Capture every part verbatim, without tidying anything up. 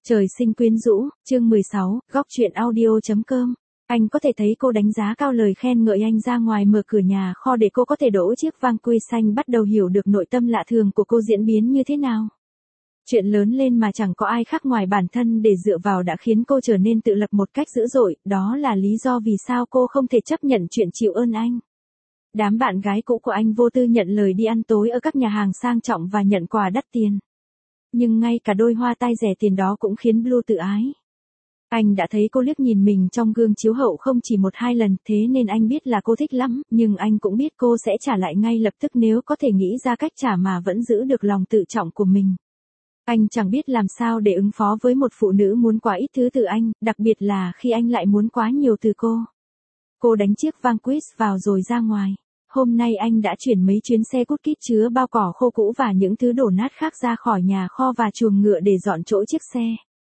Trời sinh quyến rũ, chương mười sáu, góc truyện audio.com. Anh có thể thấy cô đánh giá cao lời khen ngợi anh ra ngoài mở cửa nhà kho để cô có thể đỗ chiếc Vanquish xanh, bắt đầu hiểu được nội tâm lạ thường của cô diễn biến như thế nào. Chuyện lớn lên mà chẳng có ai khác ngoài bản thân để dựa vào đã khiến cô trở nên tự lập một cách dữ dội, đó là lý do vì sao cô không thể chấp nhận chuyện chịu ơn anh. Đám bạn gái cũ của anh vô tư nhận lời đi ăn tối ở các nhà hàng sang trọng và nhận quà đắt tiền. Nhưng ngay cả đôi hoa tai rẻ tiền đó cũng khiến Blue tự ái. Anh đã thấy cô liếc nhìn mình trong gương chiếu hậu không chỉ một hai lần, thế nên anh biết là cô thích lắm, nhưng anh cũng biết cô sẽ trả lại ngay lập tức nếu có thể nghĩ ra cách trả mà vẫn giữ được lòng tự trọng của mình. Anh chẳng biết làm sao để ứng phó với một phụ nữ muốn quá ít thứ từ anh, đặc biệt là khi anh lại muốn quá nhiều từ cô. Cô đánh chiếc Vanquish vào rồi ra ngoài. Hôm nay anh đã chuyển mấy chuyến xe cút kít chứa bao cỏ khô cũ và những thứ đổ nát khác ra khỏi nhà kho và chuồng ngựa để dọn chỗ chiếc xe.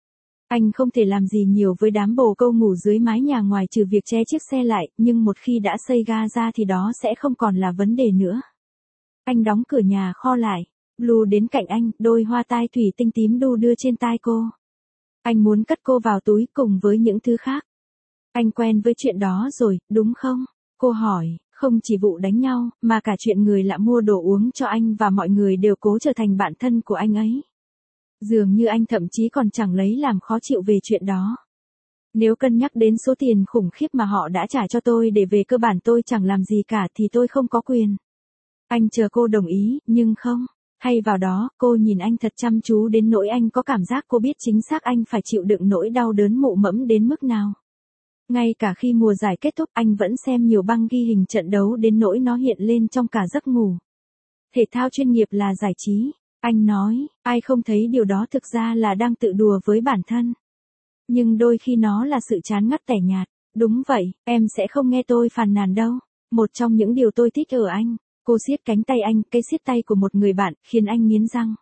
Anh không thể làm gì nhiều với đám bồ câu ngủ dưới mái nhà ngoài trừ việc che chiếc xe lại, nhưng một khi đã xây ga ra thì đó sẽ không còn là vấn đề nữa. Anh đóng cửa nhà kho lại. Blue đến cạnh anh, đôi hoa tai thủy tinh tím đu đưa trên tai cô. Anh muốn cất cô vào túi cùng với những thứ khác. Anh quen với chuyện đó rồi, đúng không? Cô hỏi. Không chỉ vụ đánh nhau, mà cả chuyện người lạ mua đồ uống cho anh và mọi người đều cố trở thành bạn thân của anh ấy. Dường như anh thậm chí còn chẳng lấy làm khó chịu về chuyện đó. Nếu cân nhắc đến số tiền khủng khiếp mà họ đã trả cho tôi để về cơ bản tôi chẳng làm gì cả thì tôi không có quyền. Anh chờ cô đồng ý, nhưng không. Thay vào đó, cô nhìn anh thật chăm chú đến nỗi anh có cảm giác cô biết chính xác anh phải chịu đựng nỗi đau đớn mụ mẫm đến mức nào. Ngay cả khi mùa giải kết thúc anh vẫn xem nhiều băng ghi hình trận đấu đến nỗi nó hiện lên trong cả giấc ngủ. Thể thao chuyên nghiệp là giải trí, anh nói, ai không thấy điều đó thực ra là đang tự đùa với bản thân. Nhưng đôi khi nó là sự chán ngắt tẻ nhạt, đúng vậy, em sẽ không nghe tôi phàn nàn đâu. Một trong những điều tôi thích ở anh, cô siết cánh tay anh, cái siết tay của một người bạn, khiến anh nghiến răng.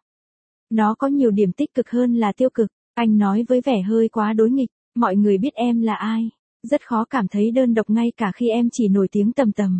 Nó có nhiều điểm tích cực hơn là tiêu cực, anh nói với vẻ hơi quá đối nghịch, mọi người biết em là ai. Rất khó cảm thấy đơn độc ngay cả khi em chỉ nổi tiếng tầm tầm.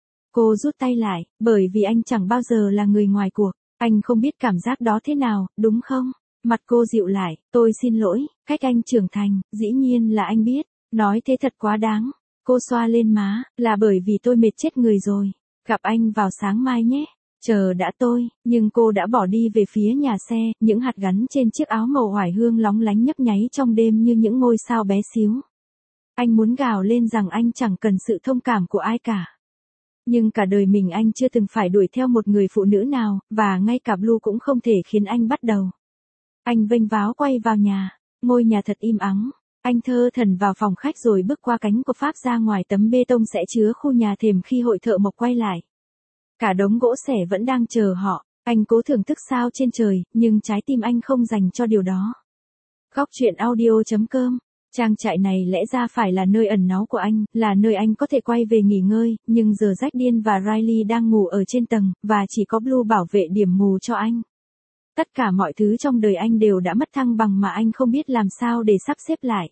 Cô rút tay lại, bởi vì anh chẳng bao giờ là người ngoài cuộc. Anh không biết cảm giác đó thế nào, đúng không? Mặt cô dịu lại, tôi xin lỗi, cách anh trưởng thành, dĩ nhiên là anh biết. Nói thế thật quá đáng. Cô xoa lên má, là bởi vì tôi mệt chết người rồi. Gặp anh vào sáng mai nhé. Chờ đã tôi, nhưng cô đã bỏ đi về phía nhà xe, những hạt gắn trên chiếc áo màu oải hương lóng lánh nhấp nháy trong đêm như những ngôi sao bé xíu. Anh muốn gào lên rằng anh chẳng cần sự thông cảm của ai cả. Nhưng cả đời mình anh chưa từng phải đuổi theo một người phụ nữ nào, và ngay cả Blue cũng không thể khiến anh bắt đầu. Anh vênh váo quay vào nhà, ngôi nhà thật im ắng. Anh thơ thẩn vào phòng khách rồi bước qua cánh của Pháp ra ngoài tấm bê tông sẽ chứa khu nhà thềm khi hội thợ mộc quay lại. Cả đống gỗ xẻ vẫn đang chờ họ, anh cố thưởng thức sao trên trời, nhưng trái tim anh không dành cho điều đó. Góc truyện audio.com. Trang trại này lẽ ra phải là nơi ẩn náu của anh, là nơi anh có thể quay về nghỉ ngơi, nhưng giờ Jack Điên và Riley đang ngủ ở trên tầng, và chỉ có Blue bảo vệ điểm mù cho anh. Tất cả mọi thứ trong đời anh đều đã mất thăng bằng mà anh không biết làm sao để sắp xếp lại.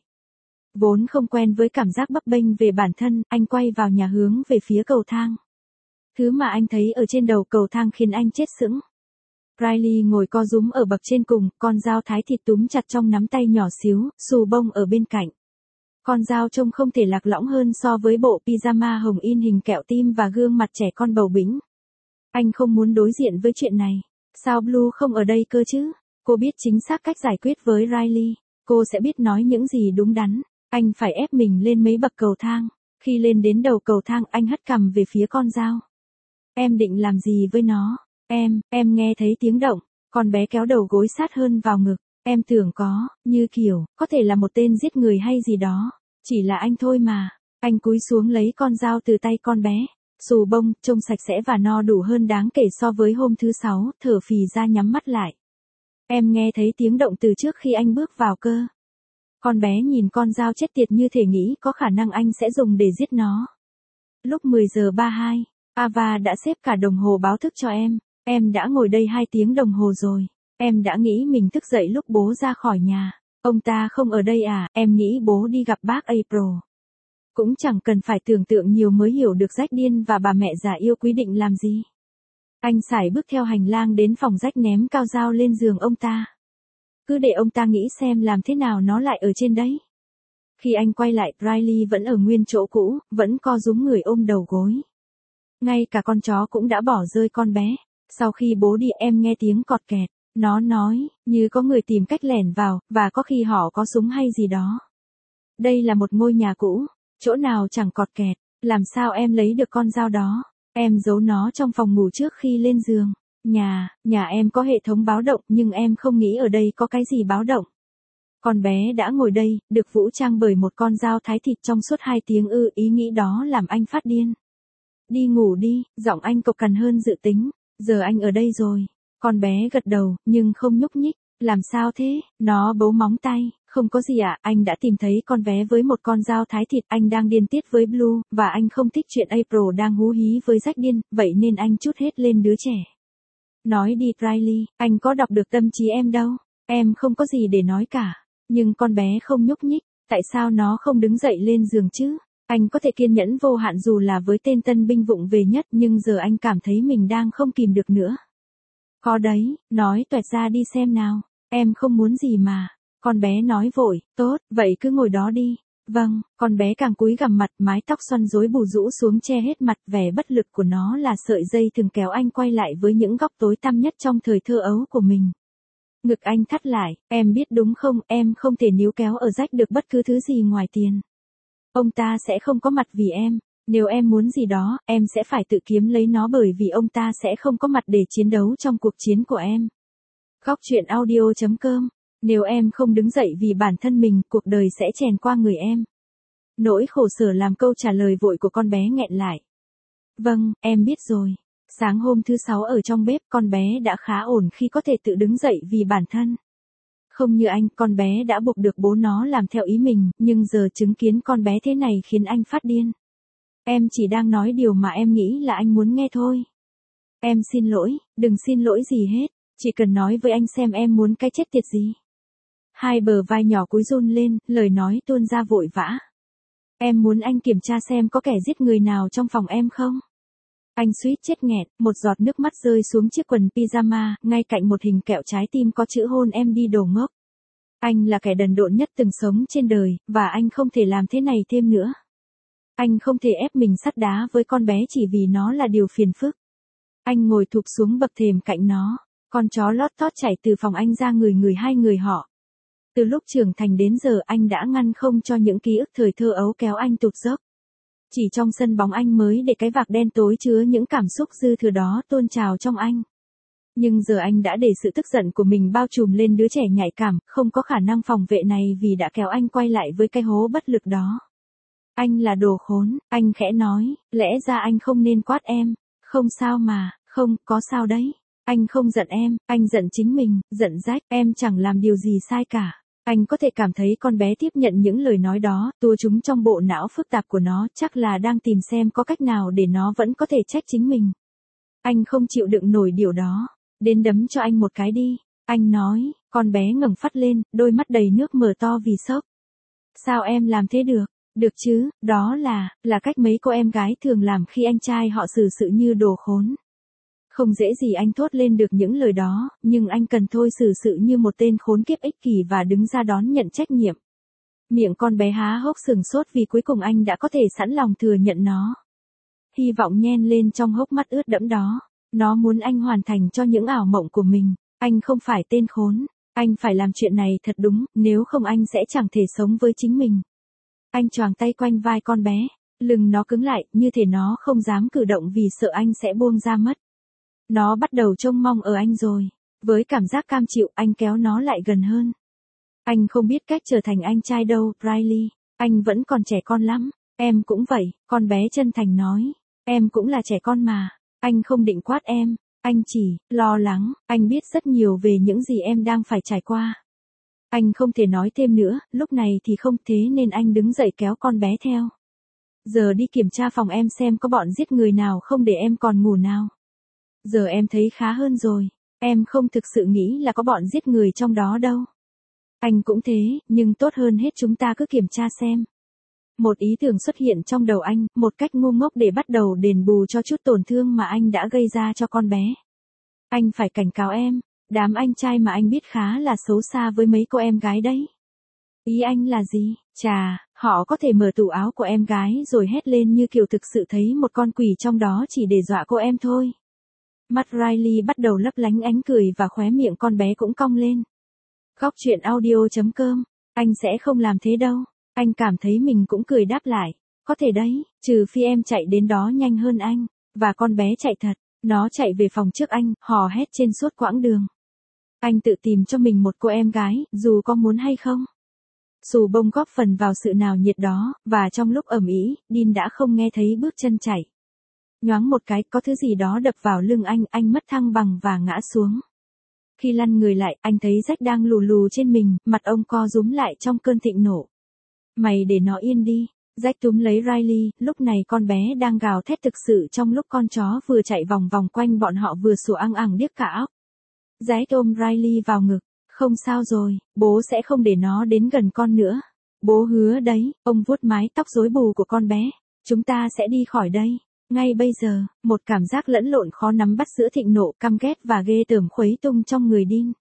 Vốn không quen với cảm giác bấp bênh về bản thân, anh quay vào nhà hướng về phía cầu thang. Thứ mà anh thấy ở trên đầu cầu thang khiến anh chết sững. Riley ngồi co rúm ở bậc trên cùng, con dao thái thịt túm chặt trong nắm tay nhỏ xíu, xù bông ở bên cạnh. Con dao trông không thể lạc lõng hơn so với bộ pyjama hồng in hình kẹo tim và gương mặt trẻ con bầu bĩnh. Anh không muốn đối diện với chuyện này. Sao Blue không ở đây cơ chứ? Cô biết chính xác cách giải quyết với Riley. Cô sẽ biết nói những gì đúng đắn. Anh phải ép mình lên mấy bậc cầu thang. Khi lên đến đầu cầu thang anh hất cằm về phía con dao. Em định làm gì với nó? Em, em nghe thấy tiếng động, con bé kéo đầu gối sát hơn vào ngực, em tưởng có, như kiểu, có thể là một tên giết người hay gì đó, chỉ là anh thôi mà. Anh cúi xuống lấy con dao từ tay con bé, xù bông, trông sạch sẽ và no đủ hơn đáng kể so với hôm thứ sáu, thở phì ra nhắm mắt lại. Em nghe thấy tiếng động từ trước khi anh bước vào cơ. Con bé nhìn con dao chết tiệt như thể nghĩ có khả năng anh sẽ dùng để giết nó. Lúc mười giờ ba mươi hai, Ava đã xếp cả đồng hồ báo thức cho em. Em đã ngồi đây hai tiếng đồng hồ rồi. Em đã nghĩ mình thức dậy lúc bố ra khỏi nhà. Ông ta không ở đây à, em nghĩ bố đi gặp bác April. Cũng chẳng cần phải tưởng tượng nhiều mới hiểu được Jack Điên và bà mẹ già yêu quý định làm gì. Anh sải bước theo hành lang đến phòng Jack ném cao dao lên giường ông ta. cứ để ông ta nghĩ xem làm thế nào nó lại ở trên đấy. Khi anh quay lại, Riley vẫn ở nguyên chỗ cũ, vẫn co rúm người ôm đầu gối. Ngay cả con chó cũng đã bỏ rơi con bé. Sau khi bố đi em nghe tiếng cọt kẹt. Nó nói, như có người tìm cách lẻn vào, và có khi họ có súng hay gì đó. Đây là một ngôi nhà cũ, chỗ nào chẳng cọt kẹt, làm sao em lấy được con dao đó? Em giấu nó trong phòng ngủ trước khi lên giường. Nhà, nhà em có hệ thống báo động nhưng em không nghĩ ở đây có cái gì báo động. Con bé đã ngồi đây, được vũ trang bởi một con dao thái thịt trong suốt hai tiếng ư, ý nghĩ đó làm anh phát điên. Đi ngủ đi, giọng anh cộc cằn hơn dự tính, giờ anh ở đây rồi. Con bé gật đầu, nhưng không nhúc nhích. Làm sao thế? Nó bấu móng tay. Không có gì ạ, à, anh đã tìm thấy con bé với một con dao thái thịt. Anh đang điên tiết với Blue, và anh không thích chuyện April đang hú hí với Jack điên, vậy nên anh trút hết lên đứa trẻ. Nói đi Riley, anh có đọc được tâm trí em đâu. Em không có gì để nói cả. Nhưng con bé không nhúc nhích, tại sao nó không đứng dậy lên giường chứ? Anh có thể kiên nhẫn vô hạn dù là với tên tân binh vụng về nhất, nhưng giờ anh cảm thấy mình đang không kìm được nữa. Có đấy, nói toẹt ra đi xem nào. Em không muốn gì mà. Con bé nói vội, tốt, vậy cứ ngồi đó đi. Vâng, con bé càng cúi gằm mặt, mái tóc xoăn rối bù rũ xuống che hết mặt, vẻ bất lực của nó là sợi dây thường kéo anh quay lại với những góc tối tăm nhất trong thời thơ ấu của mình. Ngực anh thắt lại, em biết đúng không, em không thể níu kéo ở Jack được bất cứ thứ gì ngoài tiền. Ông ta sẽ không có mặt vì em. Nếu em muốn gì đó, em sẽ phải tự kiếm lấy nó bởi vì ông ta sẽ không có mặt để chiến đấu trong cuộc chiến của em. Góc truyện audio chấm com. Nếu em không đứng dậy vì bản thân mình, cuộc đời sẽ chèn qua người em. Nỗi khổ sở làm câu trả lời vội của con bé nghẹn lại. Vâng, em biết rồi. Sáng hôm thứ sáu ở trong bếp, con bé đã khá ổn khi có thể tự đứng dậy vì bản thân. Không như anh, con bé đã buộc được bố nó làm theo ý mình, nhưng giờ chứng kiến con bé thế này khiến anh phát điên. Em chỉ đang nói điều mà em nghĩ là anh muốn nghe thôi. Em xin lỗi, đừng xin lỗi gì hết, chỉ cần nói với anh xem em muốn cái chết tiệt gì. Hai bờ vai nhỏ cúi run lên, lời nói tuôn ra vội vã. Em muốn anh kiểm tra xem có kẻ giết người nào trong phòng em không? Anh suýt chết nghẹt, một giọt nước mắt rơi xuống chiếc quần pyjama, ngay cạnh một hình kẹo trái tim có chữ hôn em đi đồ ngốc. Anh là kẻ đần độn nhất từng sống trên đời, và anh không thể làm thế này thêm nữa. Anh không thể ép mình sắt đá với con bé chỉ vì nó là điều phiền phức. Anh ngồi thụp xuống bậc thềm cạnh nó, con chó lót tót chảy từ phòng anh ra người người hai người họ. Từ lúc trưởng thành đến giờ anh đã ngăn không cho những ký ức thời thơ ấu kéo anh tụt dốc. Chỉ trong sân bóng anh mới để cái vạc đen tối chứa những cảm xúc dư thừa đó tôn trào trong anh. Nhưng giờ anh đã để sự tức giận của mình bao trùm lên đứa trẻ nhạy cảm, không có khả năng phòng vệ này vì đã kéo anh quay lại với cái hố bất lực đó. Anh là đồ khốn, anh khẽ nói, lẽ ra anh không nên quát em. Không sao mà, không, có sao đấy. Anh không giận em, anh giận chính mình, giận Jack, em chẳng làm điều gì sai cả. Anh có thể cảm thấy con bé tiếp nhận những lời nói đó, tua chúng trong bộ não phức tạp của nó, chắc là đang tìm xem có cách nào để nó vẫn có thể trách chính mình. Anh không chịu đựng nổi điều đó. Đến đấm cho anh một cái đi. Anh nói, con bé ngẩng phát lên, đôi mắt đầy nước mở to vì sốc. Sao em làm thế được? Được chứ, đó là, là cách mấy cô em gái thường làm khi anh trai họ xử sự như đồ khốn. Không dễ gì anh thốt lên được những lời đó, nhưng anh cần thôi xử sự như một tên khốn kiếp ích kỷ và đứng ra đón nhận trách nhiệm. Miệng con bé há hốc sừng sốt vì cuối cùng anh đã có thể sẵn lòng thừa nhận nó. Hy vọng nhen lên trong hốc mắt ướt đẫm đó. Nó muốn anh hoàn thành cho những ảo mộng của mình. Anh không phải tên khốn. Anh phải làm chuyện này thật đúng, nếu không anh sẽ chẳng thể sống với chính mình. Anh choàng tay quanh vai con bé. Lưng nó cứng lại, như thể nó không dám cử động vì sợ anh sẽ buông ra mất. Nó bắt đầu trông mong ở anh rồi. Với cảm giác cam chịu, anh kéo nó lại gần hơn. Anh không biết cách trở thành anh trai đâu, Riley. Anh vẫn còn trẻ con lắm. Em cũng vậy, con bé chân thành nói. Em cũng là trẻ con mà. Anh không định quát em. Anh chỉ, lo lắng, anh biết rất nhiều về những gì em đang phải trải qua. Anh không thể nói thêm nữa, lúc này thì không, thế nên anh đứng dậy kéo con bé theo. Giờ đi kiểm tra phòng em xem có bọn giết người nào không để em còn ngủ nào. Giờ em thấy khá hơn rồi. Em không thực sự nghĩ là có bọn giết người trong đó đâu. Anh cũng thế, nhưng tốt hơn hết chúng ta cứ kiểm tra xem. Một ý tưởng xuất hiện trong đầu anh, một cách ngu ngốc để bắt đầu đền bù cho chút tổn thương mà anh đã gây ra cho con bé. Anh phải cảnh cáo em. Đám anh trai mà anh biết khá là xấu xa với mấy cô em gái đấy. Ý anh là gì? Chà, họ có thể mở tủ áo của em gái rồi hét lên như kiểu thực sự thấy một con quỷ trong đó chỉ để dọa cô em thôi. Mắt Riley bắt đầu lấp lánh ánh cười và khóe miệng con bé cũng cong lên. Góc chuyện audio.com, anh sẽ không làm thế đâu. Anh cảm thấy mình cũng cười đáp lại. Có thể đấy, trừ phi em chạy đến đó nhanh hơn anh. Và con bé chạy thật, nó chạy về phòng trước anh, hò hét trên suốt quãng đường. Anh tự tìm cho mình một cô em gái, dù có muốn hay không. Xù bông góp phần vào sự nào nhiệt đó, và trong lúc ầm ĩ, Dean đã không nghe thấy bước chân chạy. Nhoáng một cái, có thứ gì đó đập vào lưng anh, anh mất thăng bằng và ngã xuống. Khi lăn người lại, anh thấy Jack đang lù lù trên mình, mặt ông co rúm lại trong cơn thịnh nộ. Mày để nó yên đi. Jack túm lấy Riley, lúc này con bé đang gào thét thực sự trong lúc con chó vừa chạy vòng vòng quanh bọn họ vừa sủa ăng ẳng điếc cả óc. Jack ôm Riley vào ngực. Không sao rồi, bố sẽ không để nó đến gần con nữa. Bố hứa đấy, ông vuốt mái tóc rối bù của con bé. Chúng ta sẽ đi khỏi đây. Ngay bây giờ, một cảm giác lẫn lộn khó nắm bắt giữa thịnh nộ, căm ghét và ghê tởm khuấy tung trong người Dean.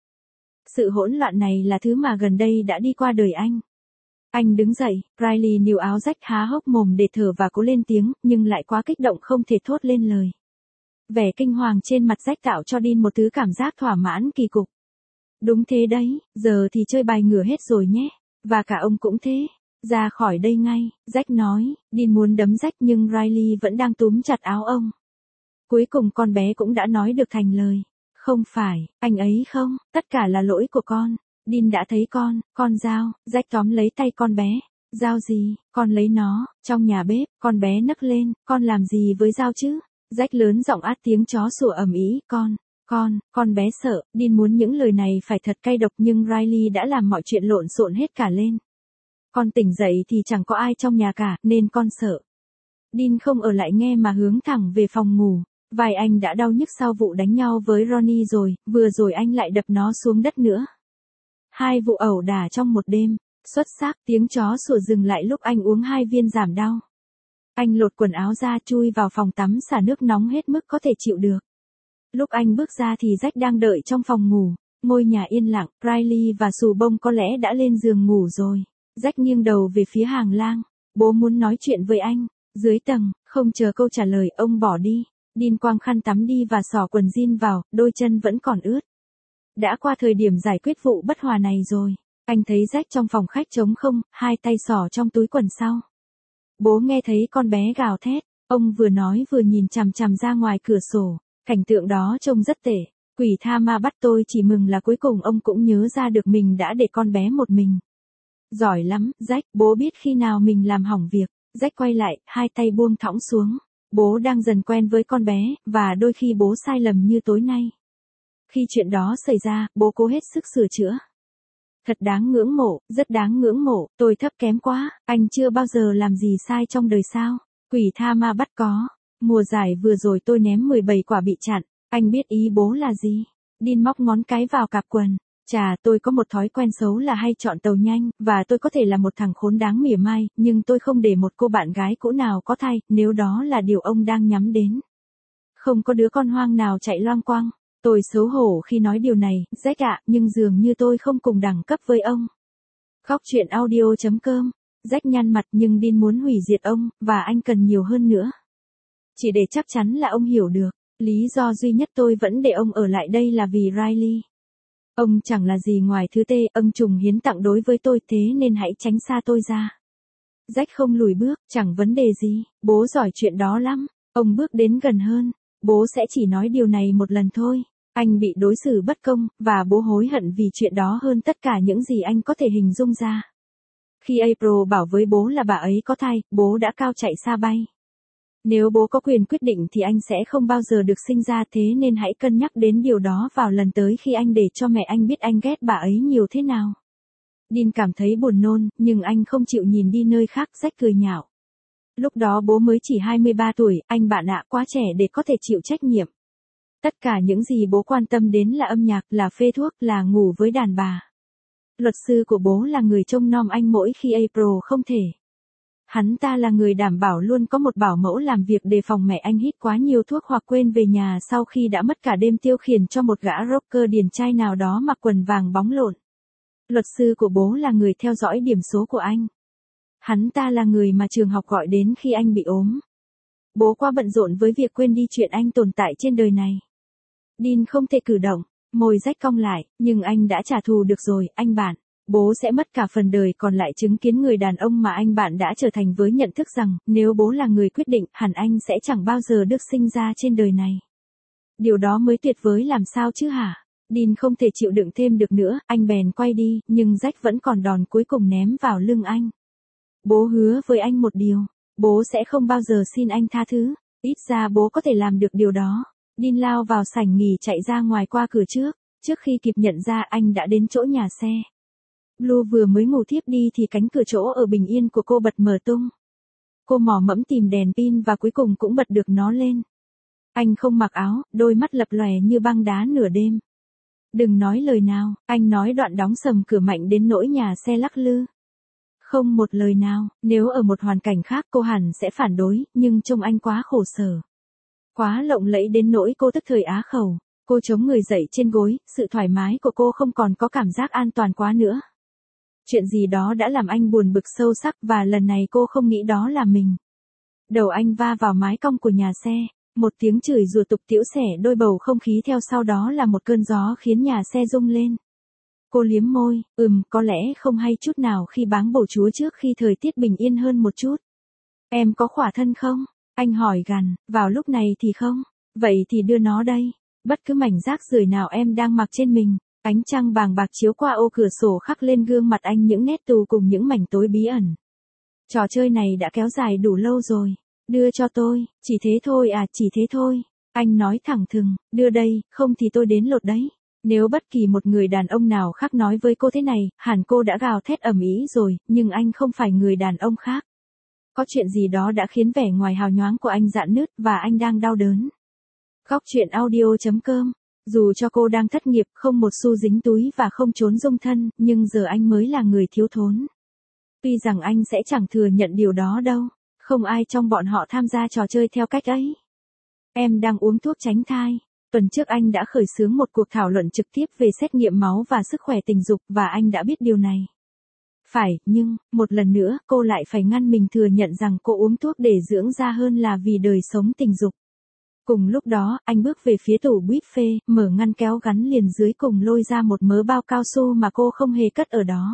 Sự hỗn loạn này là thứ mà gần đây đã đi qua đời anh. Anh đứng dậy, Riley níu áo Jack há hốc mồm để thở và cố lên tiếng, nhưng lại quá kích động không thể thốt lên lời. Vẻ kinh hoàng trên mặt Jack tạo cho Dean một thứ cảm giác thỏa mãn kỳ cục. Đúng thế đấy, giờ thì chơi bài ngửa hết rồi nhé. Và cả ông cũng thế. Ra khỏi đây ngay, Jack nói. Dean muốn đấm Jack nhưng Riley vẫn đang túm chặt áo ông. Cuối cùng con bé cũng đã nói được thành lời. Không phải, anh ấy không, tất cả là lỗi của con. Dean đã thấy con, con dao. Jack tóm lấy tay con bé. Dao gì, con lấy nó, trong nhà bếp, con bé nấc lên, con làm gì với dao chứ? Jack lớn giọng át tiếng chó sủa ầm ĩ, con. Con, con bé sợ, Dean muốn những lời này phải thật cay độc nhưng Riley đã làm mọi chuyện lộn xộn hết cả lên. Con tỉnh dậy thì chẳng có ai trong nhà cả, nên con sợ. Dean không ở lại nghe mà hướng thẳng về phòng ngủ. Vai anh đã đau nhức sau vụ đánh nhau với Ronnie rồi, vừa rồi anh lại đập nó xuống đất nữa. Hai vụ ẩu đả trong một đêm, xuất sắc, tiếng chó sủa dừng lại lúc anh uống hai viên giảm đau. Anh lột quần áo ra chui vào phòng tắm xả nước nóng hết mức có thể chịu được. Lúc anh bước ra thì Jack đang đợi trong phòng ngủ. Ngôi nhà yên lặng, Riley và Xù Bông có lẽ đã lên giường ngủ rồi. Jack nghiêng đầu về phía hàng lang. Bố muốn nói chuyện với anh. Dưới tầng, không chờ câu trả lời, ông bỏ đi. Dean quăng khăn tắm đi và xỏ quần jean vào, đôi chân vẫn còn ướt. Đã qua thời điểm giải quyết vụ bất hòa này rồi. Anh thấy Jack trong phòng khách trống không, hai tay xỏ trong túi quần sau. Bố nghe thấy con bé gào thét. Ông vừa nói vừa nhìn chằm chằm ra ngoài cửa sổ. Cảnh tượng đó trông rất tệ. Quỷ tha ma bắt tôi, chỉ mừng là cuối cùng ông cũng nhớ ra được mình đã để con bé một mình. Giỏi lắm, Jack, bố biết khi nào mình làm hỏng việc. Jack quay lại, hai tay buông thõng xuống. Bố đang dần quen với con bé, và đôi khi bố sai lầm như tối nay. Khi chuyện đó xảy ra, bố cố hết sức sửa chữa. Thật đáng ngưỡng mộ, rất đáng ngưỡng mộ, tôi thấp kém quá, anh chưa bao giờ làm gì sai trong đời sao. Quỷ tha ma bắt có. Mùa giải vừa rồi tôi ném mười bảy quả bị chặn, anh biết ý bố là gì? Dean móc ngón cái vào cạp quần. Chà, tôi có một thói quen xấu là hay chọn tàu nhanh, và tôi có thể là một thằng khốn đáng mỉa mai, nhưng tôi không để một cô bạn gái cũ nào có thai, nếu đó là điều ông đang nhắm đến. Không có đứa con hoang nào chạy loang quang. Tôi xấu hổ khi nói điều này, Jack ạ, nhưng dường như tôi không cùng đẳng cấp với ông. Góc chuyện audio.com, Jack nhăn mặt nhưng Dean muốn hủy diệt ông, và anh cần nhiều hơn nữa. Chỉ để chắc chắn là ông hiểu được, lý do duy nhất tôi vẫn để ông ở lại đây là vì Riley. Ông chẳng là gì ngoài thứ tê, ông trùng hiến tặng đối với tôi, thế nên hãy tránh xa tôi ra. Jack không lùi bước, chẳng vấn đề gì, bố giỏi chuyện đó lắm. Ông bước đến gần hơn, bố sẽ chỉ nói điều này một lần thôi. Anh bị đối xử bất công, và bố hối hận vì chuyện đó hơn tất cả những gì anh có thể hình dung ra. Khi April bảo với bố là bà ấy có thai, bố đã cao chạy xa bay. Nếu bố có quyền quyết định thì anh sẽ không bao giờ được sinh ra, thế nên hãy cân nhắc đến điều đó vào lần tới khi anh để cho mẹ anh biết anh ghét bà ấy nhiều thế nào. Dean cảm thấy buồn nôn, nhưng anh không chịu nhìn đi nơi khác. Jack cười nhạo. Lúc đó bố mới chỉ hai mươi ba tuổi, anh bạn ạ, quá trẻ để có thể chịu trách nhiệm. Tất cả những gì bố quan tâm đến là âm nhạc, là phê thuốc, là ngủ với đàn bà. Luật sư của bố là người trông nom anh mỗi khi April không thể. Hắn ta là người đảm bảo luôn có một bảo mẫu làm việc đề phòng mẹ anh hít quá nhiều thuốc hoặc quên về nhà sau khi đã mất cả đêm tiêu khiển cho một gã rocker điển trai nào đó mặc quần vàng bóng lộn. Luật sư của bố là người theo dõi điểm số của anh. Hắn ta là người mà trường học gọi đến khi anh bị ốm. Bố quá bận rộn với việc quên đi chuyện anh tồn tại trên đời này. Dean không thể cử động, môi rách cong lại, nhưng anh đã trả thù được rồi, anh bạn. Bố sẽ mất cả phần đời còn lại chứng kiến người đàn ông mà anh bạn đã trở thành với nhận thức rằng, nếu bố là người quyết định, hẳn anh sẽ chẳng bao giờ được sinh ra trên đời này. Điều đó mới tuyệt vời làm sao chứ hả? Dean không thể chịu đựng thêm được nữa, anh bèn quay đi, nhưng Jack vẫn còn đòn cuối cùng ném vào lưng anh. Bố hứa với anh một điều, bố sẽ không bao giờ xin anh tha thứ, ít ra bố có thể làm được điều đó. Dean lao vào sảnh nghỉ chạy ra ngoài qua cửa trước, trước khi kịp nhận ra anh đã đến chỗ nhà xe. Blue vừa mới ngủ thiếp đi thì cánh cửa chỗ ở bình yên của cô bật mở tung. Cô mò mẫm tìm đèn pin và cuối cùng cũng bật được nó lên. Anh không mặc áo, đôi mắt lập lòe như băng đá nửa đêm. Đừng nói lời nào, anh nói đoạn đóng sầm cửa mạnh đến nỗi nhà xe lắc lư. Không một lời nào, nếu ở một hoàn cảnh khác cô hẳn sẽ phản đối, nhưng trông anh quá khổ sở. Quá lộng lẫy đến nỗi cô tức thời á khẩu. Cô chống người dậy trên gối, sự thoải mái của cô không còn có cảm giác an toàn quá nữa. Chuyện gì đó đã làm anh buồn bực sâu sắc và lần này cô không nghĩ đó là mình. Đầu anh va vào mái cong của nhà xe, một tiếng chửi rủa tục tĩu xẻ đôi bầu không khí theo sau đó là một cơn gió khiến nhà xe rung lên. Cô liếm môi, ừm, có lẽ không hay chút nào khi báng bổ chúa trước khi thời tiết bình yên hơn một chút. Em có khỏa thân không? Anh hỏi gằn, vào lúc này thì không. Vậy thì đưa nó đây. Bất cứ mảnh rác rưởi nào em đang mặc trên mình. Ánh trăng vàng bạc chiếu qua ô cửa sổ khắc lên gương mặt anh những nét tù cùng những mảnh tối bí ẩn. Trò chơi này đã kéo dài đủ lâu rồi. Đưa cho tôi, chỉ thế thôi à, chỉ thế thôi. Anh nói thẳng thừng, đưa đây, không thì tôi đến lột đấy. Nếu bất kỳ một người đàn ông nào khác nói với cô thế này, hẳn cô đã gào thét ầm ĩ rồi, nhưng anh không phải người đàn ông khác. Có chuyện gì đó đã khiến vẻ ngoài hào nhoáng của anh rạn nứt và anh đang đau đớn. Góc truyện audio chấm com. Dù cho cô đang thất nghiệp, không một xu dính túi và không trốn dung thân, nhưng giờ anh mới là người thiếu thốn. Tuy rằng anh sẽ chẳng thừa nhận điều đó đâu, không ai trong bọn họ tham gia trò chơi theo cách ấy. Em đang uống thuốc tránh thai. Tuần trước anh đã khởi xướng một cuộc thảo luận trực tiếp về xét nghiệm máu và sức khỏe tình dục và anh đã biết điều này. Phải, nhưng, một lần nữa, cô lại phải ngăn mình thừa nhận rằng cô uống thuốc để dưỡng da hơn là vì đời sống tình dục. Cùng lúc đó, anh bước về phía tủ buffet, mở ngăn kéo gắn liền dưới cùng lôi ra một mớ bao cao su mà cô không hề cất ở đó.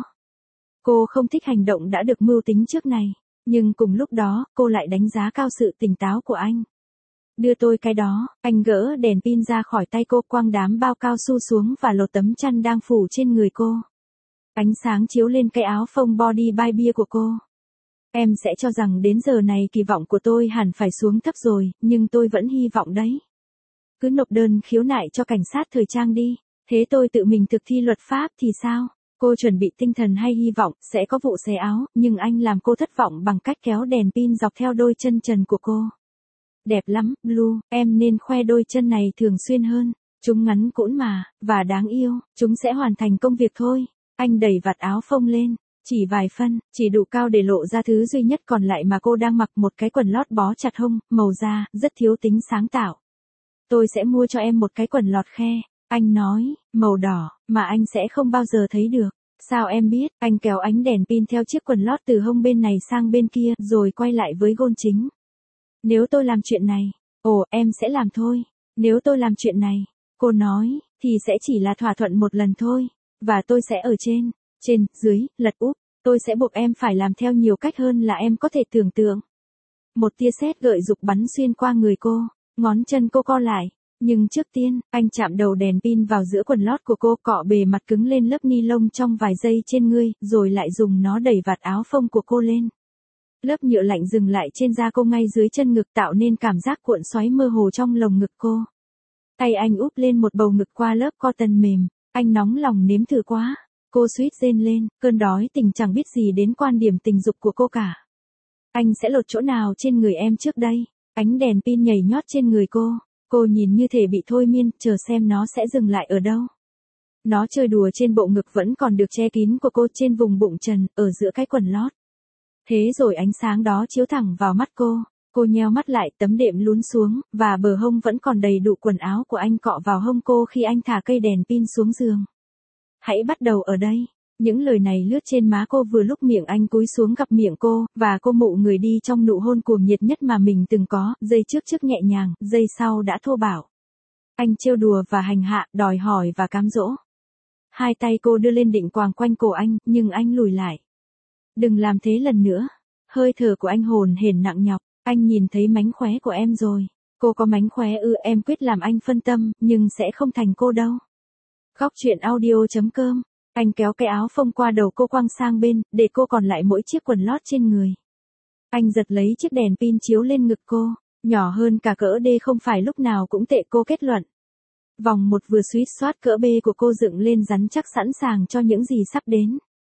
Cô không thích hành động đã được mưu tính trước này, nhưng cùng lúc đó, cô lại đánh giá cao sự tỉnh táo của anh. Đưa tôi cái đó, anh gỡ đèn pin ra khỏi tay cô, quăng đám bao cao su xuống và lột tấm chăn đang phủ trên người cô. Ánh sáng chiếu lên cái áo phông body by bia của cô. Em sẽ cho rằng đến giờ này kỳ vọng của tôi hẳn phải xuống thấp rồi, nhưng tôi vẫn hy vọng đấy. Cứ nộp đơn khiếu nại cho cảnh sát thời trang đi, thế tôi tự mình thực thi luật pháp thì sao? Cô chuẩn bị tinh thần hay hy vọng sẽ có vụ xé áo, nhưng anh làm cô thất vọng bằng cách kéo đèn pin dọc theo đôi chân trần của cô. Đẹp lắm, Blue, em nên khoe đôi chân này thường xuyên hơn. Chúng ngắn cũn mà, và đáng yêu, chúng sẽ hoàn thành công việc thôi. Anh đẩy vạt áo phông lên, chỉ vài phân, chỉ đủ cao để lộ ra thứ duy nhất còn lại mà cô đang mặc, một cái quần lót bó chặt hông, màu da, rất thiếu tính sáng tạo. Tôi sẽ mua cho em một cái quần lọt khe, anh nói, màu đỏ, mà anh sẽ không bao giờ thấy được. Sao em biết? Anh kéo ánh đèn pin theo chiếc quần lót từ hông bên này sang bên kia, rồi quay lại với gôn chính. Nếu tôi làm chuyện này, ồ, em sẽ làm thôi. Nếu tôi làm chuyện này, cô nói, thì sẽ chỉ là thỏa thuận một lần thôi. Và tôi sẽ ở trên, trên, dưới, lật úp. Tôi sẽ buộc em phải làm theo nhiều cách hơn là em có thể tưởng tượng. Một tia sét gợi dục bắn xuyên qua người cô, ngón chân cô co lại. Nhưng trước tiên, anh chạm đầu đèn pin vào giữa quần lót của cô, cọ bề mặt cứng lên lớp ni lông trong vài giây trên ngươi, rồi lại dùng nó đẩy vạt áo phông của cô lên. Lớp nhựa lạnh dừng lại trên da cô ngay dưới chân ngực, tạo nên cảm giác cuộn xoáy mơ hồ trong lồng ngực cô. Tay anh úp lên một bầu ngực qua lớp cotton mềm, anh nóng lòng nếm thử quá. Cô suýt rên lên, cơn đói tình chẳng biết gì đến quan điểm tình dục của cô cả. Anh sẽ lột chỗ nào trên người em trước đây? Ánh đèn pin nhảy nhót trên người cô. Cô nhìn như thể bị thôi miên, chờ xem nó sẽ dừng lại ở đâu. Nó chơi đùa trên bộ ngực vẫn còn được che kín của cô, trên vùng bụng trần, ở giữa cái quần lót. Thế rồi ánh sáng đó chiếu thẳng vào mắt cô. Cô nheo mắt lại, tấm đệm lún xuống, và bờ hông vẫn còn đầy đủ quần áo của anh cọ vào hông cô khi anh thả cây đèn pin xuống giường. Hãy bắt đầu ở đây. Những lời này lướt trên má cô vừa lúc miệng anh cúi xuống gặp miệng cô, và cô mụ người đi trong nụ hôn cuồng nhiệt nhất mà mình từng có, giây trước trước nhẹ nhàng, giây sau đã thô bạo. Anh trêu đùa và hành hạ, đòi hỏi và cám dỗ. Hai tay cô đưa lên định quàng quanh cổ anh, nhưng anh lùi lại. Đừng làm thế lần nữa. Hơi thở của anh hồn hển nặng nhọc. Anh nhìn thấy mánh khóe của em rồi. Cô có mánh khóe ư? Em quyết làm anh phân tâm, nhưng sẽ không thành cô đâu. Góc truyện audio.com. Anh kéo cái áo phông qua đầu cô quăng sang bên, để cô còn lại mỗi chiếc quần lót trên người. Anh giật lấy chiếc đèn pin chiếu lên ngực cô. Nhỏ hơn cả cỡ D không phải lúc nào cũng tệ, cô kết luận. Vòng một vừa suýt soát cỡ B của cô dựng lên rắn chắc sẵn sàng cho những gì sắp đến.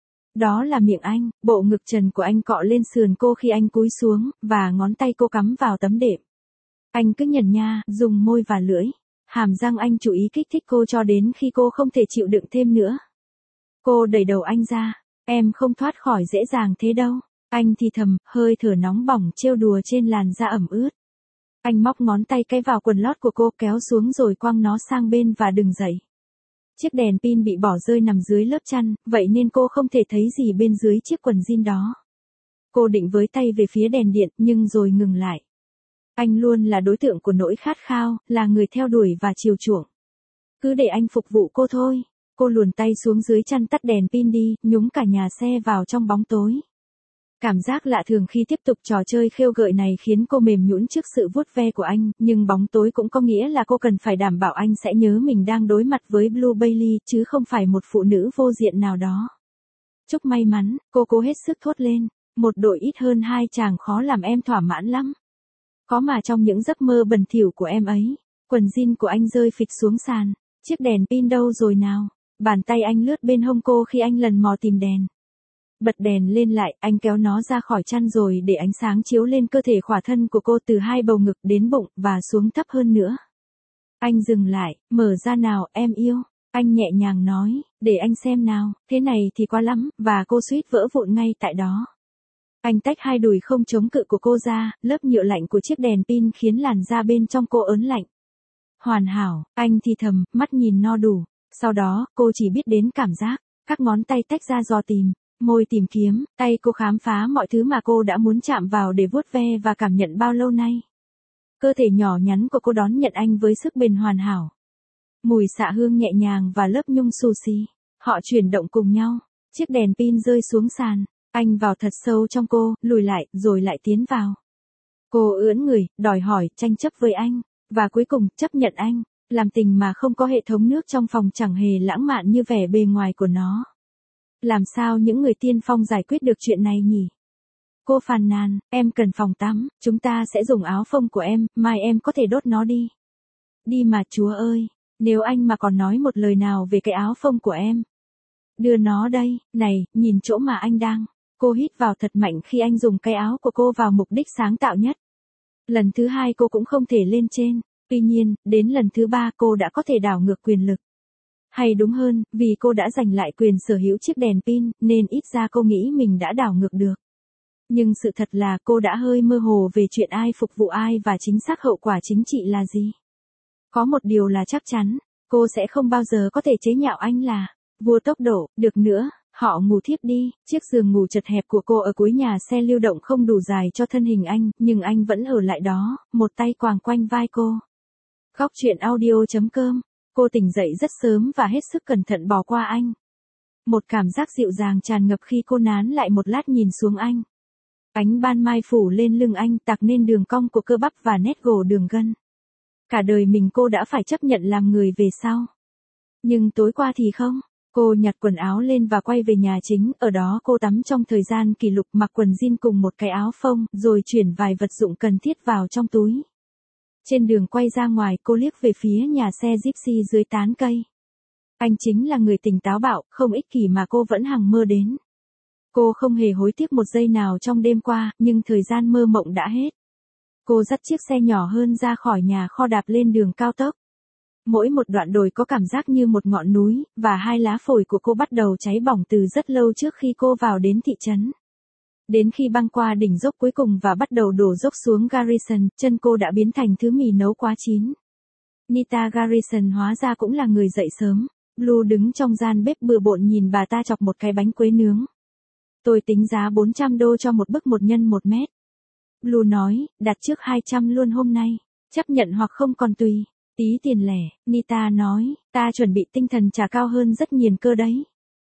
Đó là miệng anh, bộ ngực trần của anh cọ lên sườn cô khi anh cúi xuống, và ngón tay cô cắm vào tấm đệm. Anh cứ nhẩn nha, dùng môi và lưỡi. Hàm răng anh chú ý kích thích cô cho đến khi cô không thể chịu đựng thêm nữa. Cô đẩy đầu anh ra. Em không thoát khỏi dễ dàng thế đâu. Anh thì thầm, hơi thở nóng bỏng trêu đùa trên làn da ẩm ướt. Anh móc ngón tay cái vào quần lót của cô, kéo xuống rồi quăng nó sang bên và đứng dậy. Chiếc đèn pin bị bỏ rơi nằm dưới lớp chăn, vậy nên cô không thể thấy gì bên dưới chiếc quần jean đó. Cô định với tay về phía đèn điện, nhưng rồi ngừng lại. Anh luôn là đối tượng của nỗi khát khao, là người theo đuổi và chiều chuộng. Cứ để anh phục vụ cô thôi. Cô luồn tay xuống dưới chăn tắt đèn pin đi, nhúng cả nhà xe vào trong bóng tối. Cảm giác lạ thường khi tiếp tục trò chơi khêu gợi này khiến cô mềm nhũn trước sự vuốt ve của anh, nhưng bóng tối cũng có nghĩa là cô cần phải đảm bảo anh sẽ nhớ mình đang đối mặt với Blue Bailey, chứ không phải một phụ nữ vô diện nào đó. Chúc may mắn, cô cố hết sức thốt lên. Một đội ít hơn hai chàng khó làm em thỏa mãn lắm. Có mà trong những giấc mơ bẩn thỉu của em ấy, quần jean của anh rơi phịch xuống sàn. Chiếc đèn pin đâu rồi nào? Bàn tay anh lướt bên hông cô khi anh lần mò tìm đèn. Bật đèn lên lại, anh kéo nó ra khỏi chăn rồi để ánh sáng chiếu lên cơ thể khỏa thân của cô từ hai bầu ngực đến bụng và xuống thấp hơn nữa. Anh dừng lại, mở ra nào, em yêu. Anh nhẹ nhàng nói, để anh xem nào, thế này thì quá lắm, và cô suýt vỡ vụn ngay tại đó. Anh tách hai đùi không chống cự của cô ra, lớp nhựa lạnh của chiếc đèn pin khiến làn da bên trong cô ớn lạnh. Hoàn hảo, anh thì thầm, mắt nhìn no đủ. Sau đó, cô chỉ biết đến cảm giác, các ngón tay tách ra dò tìm, môi tìm kiếm, tay cô khám phá mọi thứ mà cô đã muốn chạm vào để vuốt ve và cảm nhận bao lâu nay. Cơ thể nhỏ nhắn của cô đón nhận anh với sức bền hoàn hảo. Mùi xạ hương nhẹ nhàng và lớp nhung xù xì. Họ chuyển động cùng nhau. Chiếc đèn pin rơi xuống sàn. Anh vào thật sâu trong cô, lùi lại, rồi lại tiến vào. Cô ưỡn người, đòi hỏi, tranh chấp với anh. Và cuối cùng, chấp nhận anh. Làm tình mà không có hệ thống nước trong phòng chẳng hề lãng mạn như vẻ bề ngoài của nó. Làm sao những người tiên phong giải quyết được chuyện này nhỉ? Cô phàn nàn, em cần phòng tắm, chúng ta sẽ dùng áo phông của em, mai em có thể đốt nó đi. Đi mà chúa ơi, nếu anh mà còn nói một lời nào về cái áo phông của em. Đưa nó đây, này, nhìn chỗ mà anh đang. Cô hít vào thật mạnh khi anh dùng cái áo của cô vào mục đích sáng tạo nhất. Lần thứ hai cô cũng không thể lên trên. Tuy nhiên, đến lần thứ ba cô đã có thể đảo ngược quyền lực. Hay đúng hơn, vì cô đã giành lại quyền sở hữu chiếc đèn pin, nên ít ra cô nghĩ mình đã đảo ngược được. Nhưng sự thật là cô đã hơi mơ hồ về chuyện ai phục vụ ai và chính xác hậu quả chính trị là gì. Có một điều là chắc chắn, cô sẽ không bao giờ có thể chế nhạo anh là vua tốc độ, được nữa. Họ ngủ thiếp đi, chiếc giường ngủ chật hẹp của cô ở cuối nhà xe lưu động không đủ dài cho thân hình anh, nhưng anh vẫn ở lại đó, một tay quàng quanh vai cô. Góc truyện audio.com. Cô tỉnh dậy rất sớm và hết sức cẩn thận bỏ qua anh. Một cảm giác dịu dàng tràn ngập khi cô nán lại một lát nhìn xuống anh. Ánh ban mai phủ lên lưng anh tạc nên đường cong của cơ bắp và nét gồ đường gân. Cả đời mình cô đã phải chấp nhận làm người về sau. Nhưng tối qua thì không. Cô nhặt quần áo lên và quay về nhà chính, ở đó cô tắm trong thời gian kỷ lục, mặc quần jean cùng một cái áo phông, rồi chuyển vài vật dụng cần thiết vào trong túi. Trên đường quay ra ngoài cô liếc về phía nhà xe Gypsy dưới tán cây. Anh chính là người tỉnh táo bạo, không ích kỷ mà cô vẫn hằng mơ đến. Cô không hề hối tiếc một giây nào trong đêm qua, nhưng thời gian mơ mộng đã hết. Cô dắt chiếc xe nhỏ hơn ra khỏi nhà kho đạp lên đường cao tốc. Mỗi một đoạn đồi có cảm giác như một ngọn núi, và hai lá phổi của cô bắt đầu cháy bỏng từ rất lâu trước khi cô vào đến thị trấn. Đến khi băng qua đỉnh dốc cuối cùng và bắt đầu đổ dốc xuống Garrison, chân cô đã biến thành thứ mì nấu quá chín. Nita Garrison hóa ra cũng là người dậy sớm. Blue đứng trong gian bếp bừa bộn nhìn bà ta chọc một cái bánh quế nướng. Tôi tính giá bốn trăm đô cho một bức một nhân một mét. Blue nói, đặt trước hai trăm luôn hôm nay. Chấp nhận hoặc không còn tùy. Tí tiền lẻ, Nita nói, ta chuẩn bị tinh thần trả cao hơn rất nhiều cơ đấy.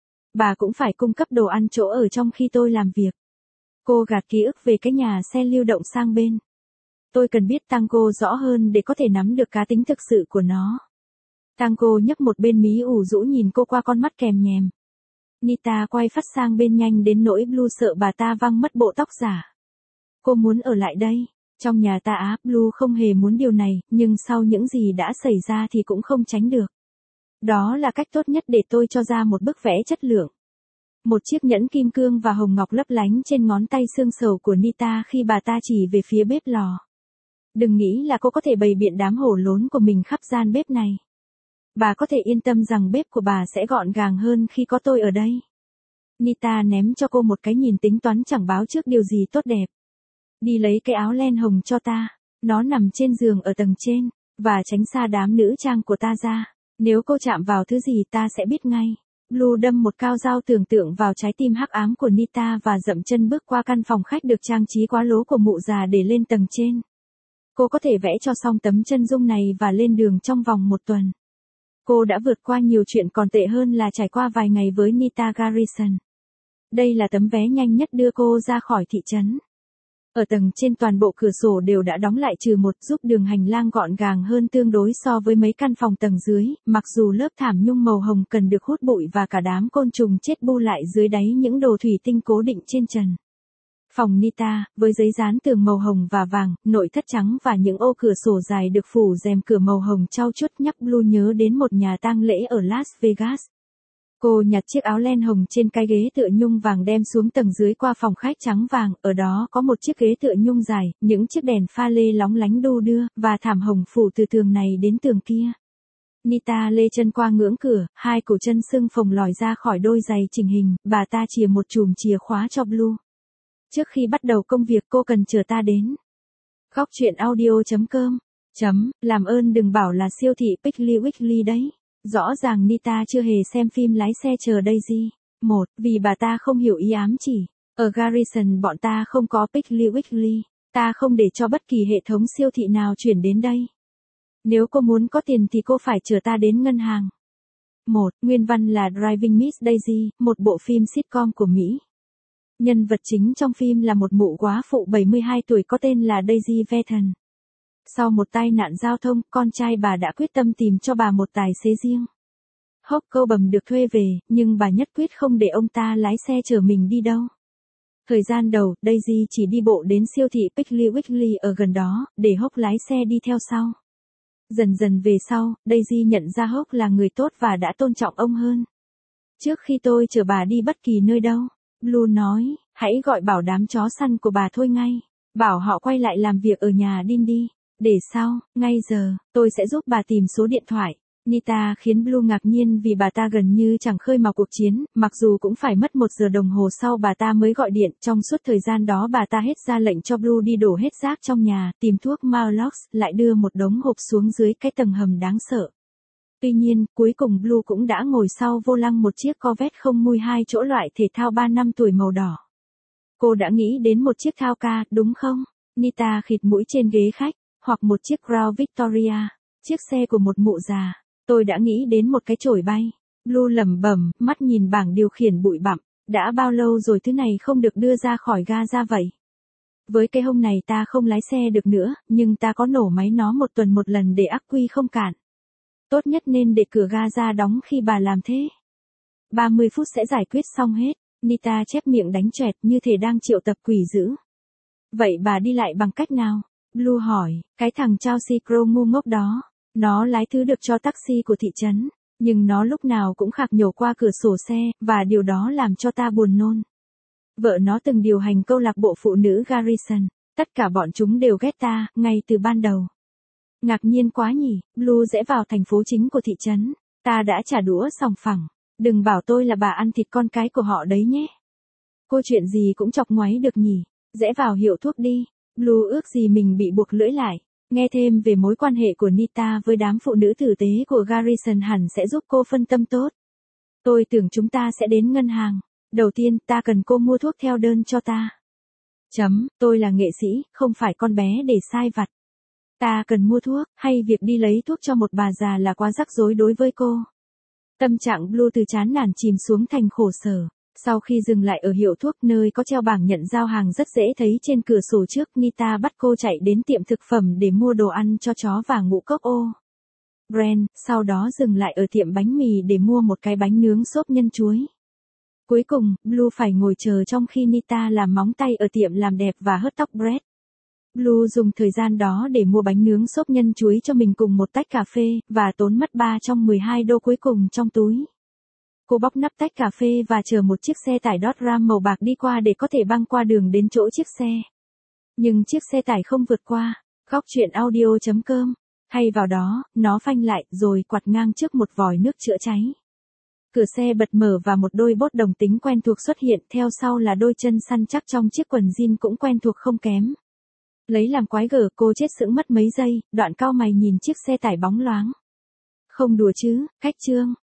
Bà cũng phải cung cấp đồ ăn chỗ ở trong khi tôi làm việc. Cô gạt ký ức về cái nhà xe lưu động sang bên. Tôi cần biết tango rõ hơn để có thể nắm được cá tính thực sự của nó. Tango nhấp một bên mí ủ rũ nhìn cô qua con mắt kèm nhèm. Nita quay phát sang bên nhanh đến nỗi Blue sợ bà ta văng mất bộ tóc giả. Cô muốn ở lại đây. Trong nhà ta á, Blue không hề muốn điều này, nhưng sau những gì đã xảy ra thì cũng không tránh được. Đó là cách tốt nhất để tôi cho ra một bức vẽ chất lượng. Một chiếc nhẫn kim cương và hồng ngọc lấp lánh trên ngón tay xương sầu của Nita khi bà ta chỉ về phía bếp lò. Đừng nghĩ là cô có thể bày biện đám hổ lốn của mình khắp gian bếp này. Bà có thể yên tâm rằng bếp của bà sẽ gọn gàng hơn khi có tôi ở đây. Nita ném cho cô một cái nhìn tính toán chẳng báo trước điều gì tốt đẹp. Đi lấy cái áo len hồng cho ta. Nó nằm trên giường ở tầng trên. Và tránh xa đám nữ trang của ta ra. Nếu cô chạm vào thứ gì ta sẽ biết ngay. Blue đâm một cao dao tưởng tượng vào trái tim hắc ám của Nita và dậm chân bước qua căn phòng khách được trang trí quá lố của mụ già để lên tầng trên. Cô có thể vẽ cho xong tấm chân dung này và lên đường trong vòng một tuần. Cô đã vượt qua nhiều chuyện còn tệ hơn là trải qua vài ngày với Nita Garrison. Đây là tấm vé nhanh nhất đưa cô ra khỏi thị trấn. Ở tầng trên toàn bộ cửa sổ đều đã đóng lại trừ một, giúp đường hành lang gọn gàng hơn tương đối so với mấy căn phòng tầng dưới, mặc dù lớp thảm nhung màu hồng cần được hút bụi và cả đám côn trùng chết bu lại dưới đáy những đồ thủy tinh cố định trên trần. Phòng Nita, với giấy dán tường màu hồng và vàng, nội thất trắng và những ô cửa sổ dài được phủ rèm cửa màu hồng trau chuốt nhắc Blue nhớ đến một nhà tang lễ ở Las Vegas. Cô nhặt chiếc áo len hồng trên cái ghế tựa nhung vàng đem xuống tầng dưới qua phòng khách trắng vàng, ở đó có một chiếc ghế tựa nhung dài, những chiếc đèn pha lê lóng lánh đu đưa, và thảm hồng phủ từ tường này đến tường kia. Nita lê chân qua ngưỡng cửa, hai cổ chân sưng phồng lòi ra khỏi đôi giày chỉnh hình, bà ta chìa một chùm chìa khóa cho Blue. Trước khi bắt đầu công việc cô cần chờ ta đến. Góc truyện audio chấm com Chấm, làm ơn đừng bảo là siêu thị Piggly Wiggly đấy. Rõ ràng Nita chưa hề xem phim Lái xe chờ Daisy. Một, vì bà ta không hiểu ý ám chỉ. Ở Garrison bọn ta không có Piggly Wiggly. Ta không để cho bất kỳ hệ thống siêu thị nào chuyển đến đây. Nếu cô muốn có tiền thì cô phải chờ ta đến ngân hàng. Một, nguyên văn là Driving Miss Daisy, một bộ phim sitcom của Mỹ. Nhân vật chính trong phim là một mụ góa phụ bảy mươi hai tuổi có tên là Daisy Vetton. Sau một tai nạn giao thông, con trai bà đã quyết tâm tìm cho bà một tài xế riêng. Hốc câu bầm được thuê về, nhưng bà nhất quyết không để ông ta lái xe chở mình đi đâu. Thời gian đầu, Daisy chỉ đi bộ đến siêu thị Piggly Wiggly ở gần đó, để Hốc lái xe đi theo sau. Dần dần về sau, Daisy nhận ra Hốc là người tốt và đã tôn trọng ông hơn. Trước khi tôi chở bà đi bất kỳ nơi đâu, Blue nói, hãy gọi bảo đám chó săn của bà thôi ngay. Bảo họ quay lại làm việc ở nhà Dean đi. Để sau, ngay giờ, tôi sẽ giúp bà tìm số điện thoại. Nita khiến Blue ngạc nhiên vì bà ta gần như chẳng khơi mào cuộc chiến, mặc dù cũng phải mất một giờ đồng hồ sau bà ta mới gọi điện. Trong suốt thời gian đó bà ta hết ra lệnh cho Blue đi đổ hết rác trong nhà, tìm thuốc Maalox, lại đưa một đống hộp xuống dưới cái tầng hầm đáng sợ. Tuy nhiên, cuối cùng Blue cũng đã ngồi sau vô lăng một chiếc Corvette không mui hai chỗ loại thể thao ba năm tuổi màu đỏ. Cô đã nghĩ đến một chiếc thao ca, đúng không? Nita khịt mũi trên ghế khách, hoặc một chiếc Crown Victoria, chiếc xe của một mụ già. Tôi đã nghĩ đến một cái chổi bay. Blue lẩm bẩm, mắt nhìn bảng điều khiển bụi bặm. Đã bao lâu rồi thứ này không được đưa ra khỏi ga ra vậy? Với cái hông này ta không lái xe được nữa, nhưng ta có nổ máy nó một tuần một lần để ắc quy không cản. Tốt nhất nên để cửa ga ra đóng khi bà làm thế. ba mươi phút sẽ giải quyết xong hết. Nita chép miệng đánh choẹt như thể đang triệu tập quỷ dữ. Vậy bà đi lại bằng cách nào? Blue hỏi, cái thằng Chelsea Crow ngu ngốc đó. Nó lái thứ được cho taxi của thị trấn. Nhưng nó lúc nào cũng khạc nhổ qua cửa sổ xe, và điều đó làm cho ta buồn nôn. Vợ nó từng điều hành câu lạc bộ phụ nữ Garrison. Tất cả bọn chúng đều ghét ta, ngay từ ban đầu. Ngạc nhiên quá nhỉ, Blue rẽ vào thành phố chính của thị trấn. Ta đã trả đũa sòng phẳng. Đừng bảo tôi là bà ăn thịt con cái của họ đấy nhé. Cô chuyện gì cũng chọc ngoáy được nhỉ, rẽ vào hiệu thuốc đi. Blue ước gì mình bị buộc lưỡi lại. Nghe thêm về mối quan hệ của Nita với đám phụ nữ tử tế của Garrison hẳn sẽ giúp cô phân tâm tốt. Tôi tưởng chúng ta sẽ đến ngân hàng. Đầu tiên, ta cần cô mua thuốc theo đơn cho ta. Chấm, tôi là nghệ sĩ, không phải con bé để sai vặt. Ta cần mua thuốc, hay việc đi lấy thuốc cho một bà già là quá rắc rối đối với cô. Tâm trạng Blue từ chán nản chìm xuống thành khổ sở. Sau khi dừng lại ở hiệu thuốc nơi có treo bảng nhận giao hàng rất dễ thấy trên cửa sổ trước, Nita bắt cô chạy đến tiệm thực phẩm để mua đồ ăn cho chó và ngũ cốc ô. Brand, sau đó dừng lại ở tiệm bánh mì để mua một cái bánh nướng xốp nhân chuối. Cuối cùng, Blue phải ngồi chờ trong khi Nita làm móng tay ở tiệm làm đẹp và hớt tóc Brad. Blue dùng thời gian đó để mua bánh nướng xốp nhân chuối cho mình cùng một tách cà phê, và tốn mất ba trong mười hai đô cuối cùng trong túi. Cô bóc nắp tách cà phê và chờ một chiếc xe tải Dodge Ram màu bạc đi qua để có thể băng qua đường đến chỗ chiếc xe. Nhưng chiếc xe tải không vượt qua. Góc truyện audio chấm com. Hay vào đó, nó phanh lại rồi quạt ngang trước một vòi nước chữa cháy. Cửa xe bật mở và một đôi bốt đồng tính quen thuộc xuất hiện, theo sau là đôi chân săn chắc trong chiếc quần jean cũng quen thuộc không kém. Lấy làm quái gở, cô chết sững mất mấy giây, đoạn cau mày nhìn chiếc xe tải bóng loáng. Không đùa chứ, khách trương.